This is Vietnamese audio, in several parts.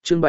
chương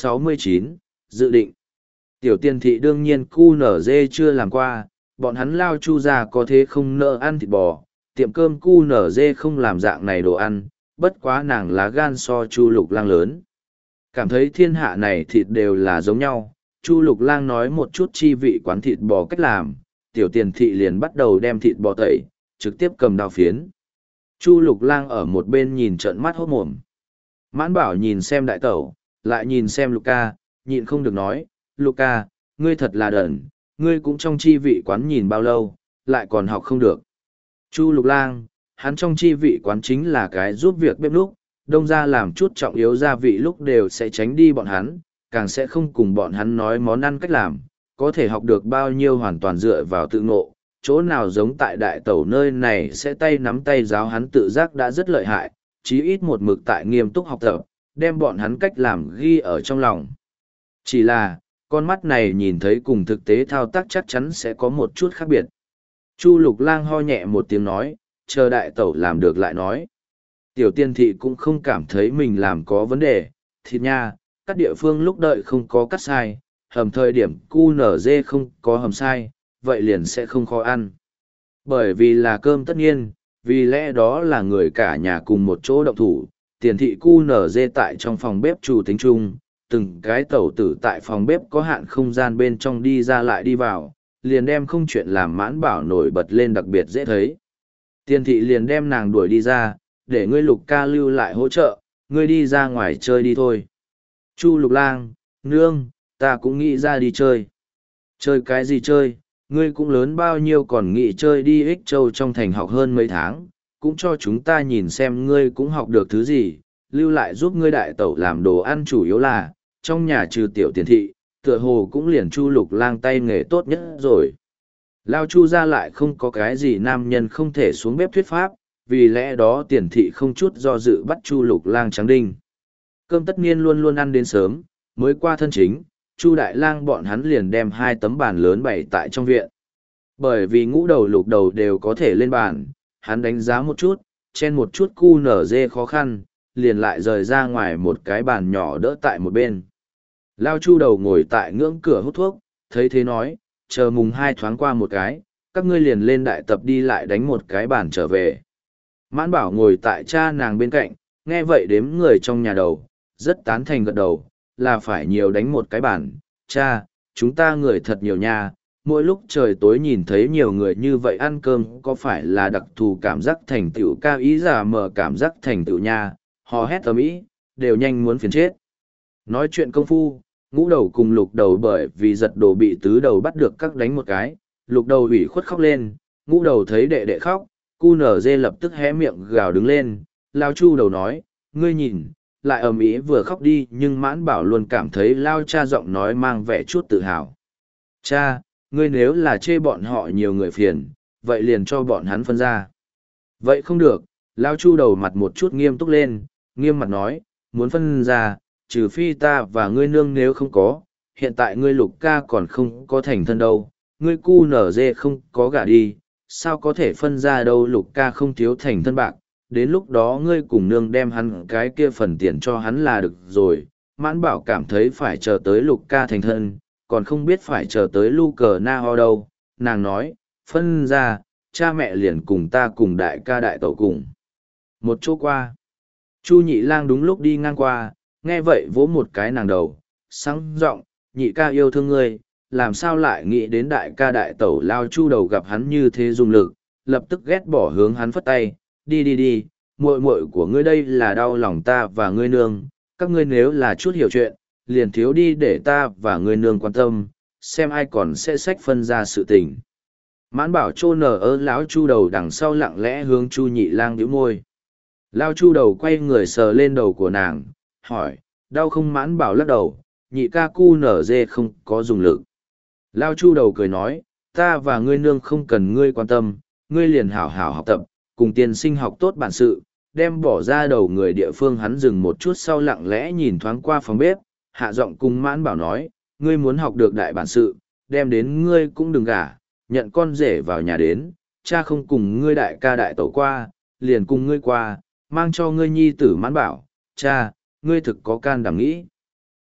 769, dự định. Tiểu tiền thị đương nhiên QNZ chưa làm qua, bọn hắn Lao Chu gia có thế không nỡ ăn thịt bò, tiệm cơm QNZ không làm dạng này đồ ăn, bất quá nàng lá gan so Chu Lục Lang lớn. Cảm thấy thiên hạ này thịt đều là giống nhau, Chu Lục Lang nói một chút chi vị quán thịt bò cách làm, tiểu tiền thị liền bắt đầu đem thịt bò tẩy, trực tiếp cầm đao phiến. Chu Lục Lang ở một bên nhìn trợn mắt hốt mồm. Mãn Bảo nhìn xem đại tẩu, lại nhìn xem Luca, nhịn không được nói, Luca, ngươi thật là đần, ngươi cũng trong chi vị quán nhìn bao lâu, lại còn học không được. Chu Lục Lang, hắn trong chi vị quán chính là cái giúp việc bếp núc, đông ra làm chút trọng yếu gia vị lúc đều sẽ tránh đi bọn hắn, càng sẽ không cùng bọn hắn nói món ăn cách làm, có thể học được bao nhiêu hoàn toàn dựa vào tự ngộ, chỗ nào giống tại đại tẩu nơi này sẽ tay nắm tay giáo hắn tự giác đã rất lợi hại, chí ít một mực tại nghiêm túc học tập, đem bọn hắn cách làm ghi ở trong lòng. Chỉ là, con mắt này nhìn thấy cùng thực tế thao tác chắc chắn sẽ có một chút khác biệt. Chu Lục Lang ho nhẹ một tiếng nói, chờ đại tẩu làm được lại nói. Tiểu tiên thị cũng không cảm thấy mình làm có vấn đề, thịt nha, các địa phương lúc đợi không có cắt sai, hầm thời điểm QNZ không có hầm sai, vậy liền sẽ không khó ăn. Bởi vì là cơm tất nhiên, vì lẽ đó là người cả nhà cùng một chỗ động thủ, tiền thị QNZ tại trong phòng bếp chủ tính chung, từng cái tẩu tử tại phòng bếp có hạn không gian bên trong đi ra lại đi vào, liền đem không chuyện làm Mãn Bảo nổi bật lên đặc biệt dễ thấy. Tiền thị liền đem nàng đuổi đi ra, để ngươi Lục ca lưu lại hỗ trợ, ngươi đi ra ngoài chơi đi thôi. Chu Lục Lang, nương, ta cũng nghĩ ra đi chơi. Chơi cái gì chơi, ngươi cũng lớn bao nhiêu còn nghĩ chơi đi Ích Châu trong thành học hơn mấy tháng, cũng cho chúng ta nhìn xem ngươi cũng học được thứ gì, lưu lại giúp ngươi đại tẩu làm đồ ăn chủ yếu là, trong nhà trừ tiểu tiền thị, tựa hồ cũng liền Chu Lục Lang tay nghề tốt nhất rồi. Lao Chu ra lại không có cái gì nam nhân không thể xuống bếp thuyết pháp, vì lẽ đó tiền thị không chút do dự bắt Chu Lục Lang trắng đinh. Cơm tất nhiên luôn luôn ăn đến sớm, mới qua thân chính, Chu Đại Lang bọn hắn liền đem 2 tấm bàn lớn bày tại trong viện. Bởi vì ngũ đầu lục đầu đều có thể lên bàn, hắn đánh giá một chút, chen một chút QNZ khó khăn, liền lại rời ra ngoài một cái bàn nhỏ đỡ tại một bên. Lao Chu đầu ngồi tại ngưỡng cửa hút thuốc, thấy thế nói, chờ mùng 2 thoáng qua một cái, các ngươi liền lên đại tập đi lại đánh một cái bàn trở về. Mãn Bảo ngồi tại cha nàng bên cạnh, nghe vậy đếm người trong nhà đầu, rất tán thành gật đầu, là phải nhiều đánh một cái bàn. Cha, chúng ta người thật nhiều nha, mỗi lúc trời tối nhìn thấy nhiều người như vậy ăn cơm có phải là đặc thù cảm giác thành tựu cao ý giả mờ cảm giác thành tựu nha, hò hét ầm ĩ, đều nhanh muốn phiền chết. Nói chuyện công phu, ngũ đầu cùng lục đầu bởi vì giật đồ bị tứ đầu bắt được các đánh một cái, lục đầu ủy khuất khóc lên, ngũ đầu thấy đệ đệ khóc, QNZ lập tức hé miệng gào đứng lên, Lao Chu đầu nói, ngươi nhìn, lại ầm ĩ vừa khóc đi nhưng Mãn Bảo luôn cảm thấy Lao cha giọng nói mang vẻ chút tự hào. Cha, ngươi nếu là chê bọn họ nhiều người phiền, vậy liền cho bọn hắn phân ra. Vậy không được, Lao Chu đầu mặt một chút nghiêm túc lên, nghiêm mặt nói, muốn phân ra, trừ phi ta và ngươi nương nếu không có, hiện tại ngươi Lục ca còn không có thành thân đâu, ngươi QNZ không có gả đi, sao có thể phân ra đâu Lục ca không thiếu thành thân bạc, đến lúc đó ngươi cùng nương đem hắn cái kia phần tiền cho hắn là được rồi. Mãn Bảo cảm thấy phải chờ tới Lục ca thành thân, còn không biết phải chờ tới Lu Cờ Na Ho đâu, nàng nói, phân ra, cha mẹ liền cùng ta cùng đại ca đại tẩu cùng. Một chỗ qua, Chu Nhị Lang đúng lúc đi ngang qua, nghe vậy vỗ một cái nàng đầu, sáng giọng, nhị ca yêu thương ngươi, làm sao lại nghĩ đến đại ca đại tẩu Lao Chu đầu gặp hắn như thế dùng lực, lập tức ghét bỏ hướng hắn phất tay, đi đi đi, muội muội của ngươi đây là đau lòng ta và ngươi nương, các ngươi nếu là chút hiểu chuyện, liền thiếu đi để ta và ngươi nương quan tâm, xem ai còn sẽ xách phân ra sự tình. Mãn Bảo trô nở ơ lão Chu đầu đằng sau lặng lẽ hướng Chu Nhị Lang nhíu môi. Lao Chu đầu quay người sờ lên đầu của nàng, hỏi, đau không? Mãn Bảo lắc đầu, nhị ca QNZ không có dùng lực. Lao Chu đầu cười nói, ta và ngươi nương không cần ngươi quan tâm, ngươi liền hảo hảo học tập, cùng tiên sinh học tốt bản sự, đem bỏ ra đầu người địa phương. Hắn dừng một chút sau lặng lẽ nhìn thoáng qua phòng bếp, hạ giọng cùng Mãn Bảo nói, ngươi muốn học được đại bản sự, đem đến ngươi cũng đừng gả, nhận con rể vào nhà đến, cha không cùng ngươi đại ca đại tẩu qua, liền cùng ngươi qua, mang cho ngươi nhi tử Mãn Bảo, cha, ngươi thực có can đảm nghĩ.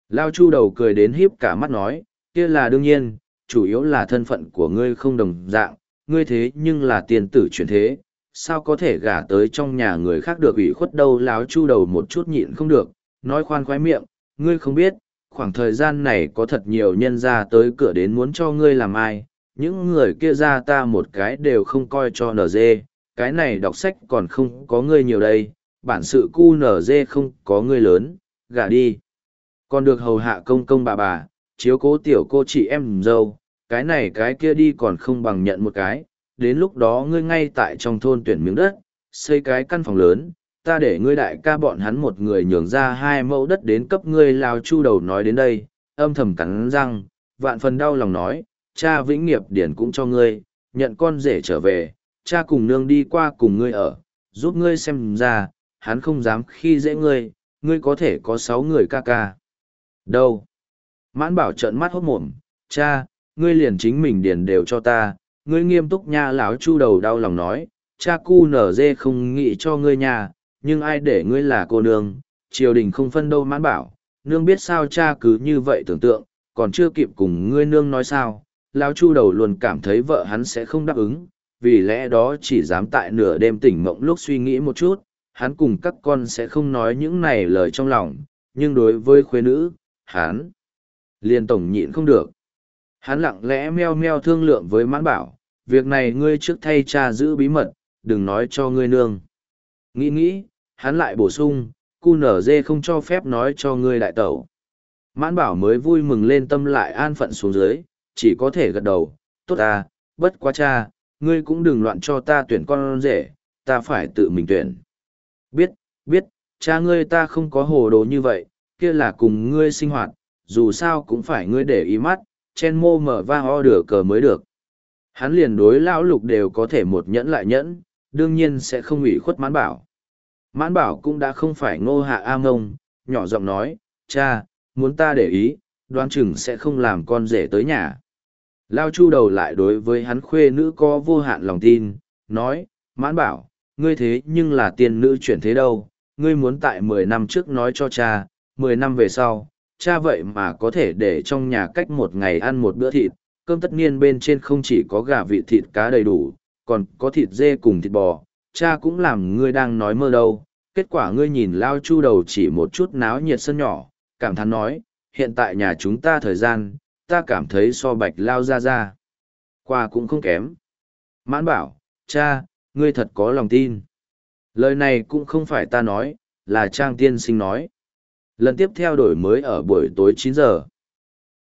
Lao Chu đầu cười đến híp cả mắt nói, kia là đương nhiên, chủ yếu là thân phận của ngươi không đồng dạng, ngươi thế nhưng là tiền tử chuyển thế, sao có thể gả tới trong nhà người khác được ủy khuất đâu. Láo Chu đầu một chút nhịn không được, nói khoan khoái miệng, ngươi không biết, khoảng thời gian này có thật nhiều nhân ra tới cửa đến muốn cho ngươi làm ai, những người kia ra ta một cái đều không coi cho NG, cái này đọc sách còn không có ngươi nhiều đây, bản sự cu NG không có ngươi lớn, gả đi. Còn được hầu hạ công công bà, chiếu cố tiểu cô chị em dâu, cái này cái kia đi còn không bằng nhận một cái, đến lúc đó ngươi ngay tại trong thôn tuyển miếng đất, xây cái căn phòng lớn, ta để ngươi đại ca bọn hắn một người nhường ra 2 mẫu đất đến cấp ngươi. Lao Chu đầu nói đến đây, âm thầm cắn răng, vạn phần đau lòng nói, cha vĩnh nghiệp điển cũng cho ngươi, nhận con rể trở về, cha cùng nương đi qua cùng ngươi ở, giúp ngươi xem ra, hắn không dám khi dễ ngươi, ngươi có thể có 6 người ca ca. Đâu? Mãn Bảo trợn mắt hốt mồm, cha, ngươi liền chính mình điền đều cho ta, ngươi nghiêm túc nha. Lão Chu đầu đau lòng nói, cha cu nở dê không nghĩ cho ngươi nha, nhưng ai để ngươi là cô nương, triều đình không phân đâu. Mãn Bảo, nương biết sao cha cứ như vậy tưởng tượng, còn chưa kịp cùng ngươi nương nói sao. Lão Chu đầu luôn cảm thấy vợ hắn sẽ không đáp ứng, vì lẽ đó chỉ dám tại nửa đêm tỉnh mộng lúc suy nghĩ một chút, hắn cùng các con sẽ không nói những này lời trong lòng, nhưng đối với khuê nữ, hắn liền tổng nhịn không được. Hắn lặng lẽ meo meo thương lượng với Mãn Bảo, việc này ngươi trước thay cha giữ bí mật, đừng nói cho ngươi nương. Nghĩ, hắn lại bổ sung, cu nở dê không cho phép nói cho ngươi đại tẩu. Mãn Bảo mới vui mừng lên tâm lại an phận xuống dưới, chỉ có thể gật đầu, tốt à, bất quá cha, ngươi cũng đừng loạn cho ta tuyển con rể, ta phải tự mình tuyển. Biết, cha ngươi ta không có hồ đồ như vậy, kia là cùng ngươi sinh hoạt, dù sao cũng phải ngươi để ý mắt, chen mô mở va ho đửa cờ mới được. Hắn liền đối Lão Lục đều có thể một nhẫn lại nhẫn, đương nhiên sẽ không ủy khuất Mãn Bảo. Mãn Bảo cũng đã không phải Ngô Hạ A Ngông, nhỏ giọng nói, cha, muốn ta để ý, đoán chừng sẽ không làm con rể tới nhà. Lao Chu đầu lại đối với hắn khuê nữ có vô hạn lòng tin, nói, Mãn Bảo, ngươi thế nhưng là tiên nữ chuyển thế đâu, ngươi muốn tại 10 năm trước nói cho cha, 10 năm về sau, cha vậy mà có thể để trong nhà cách một ngày ăn một bữa thịt, cơm tất niên bên trên không chỉ có gà vịt thịt cá đầy đủ, còn có thịt dê cùng thịt bò, cha cũng làm ngươi đang nói mơ đâu. Kết quả ngươi nhìn Lao Chu đầu chỉ một chút náo nhiệt sân nhỏ, cảm thán nói, hiện tại nhà chúng ta thời gian, ta cảm thấy so Bạch Lao ra. Qua cũng không kém. Mãn Bảo, cha, ngươi thật có lòng tin. Lời này cũng không phải ta nói, là Trang tiên sinh nói. Lần tiếp theo đổi mới ở buổi tối 9 giờ.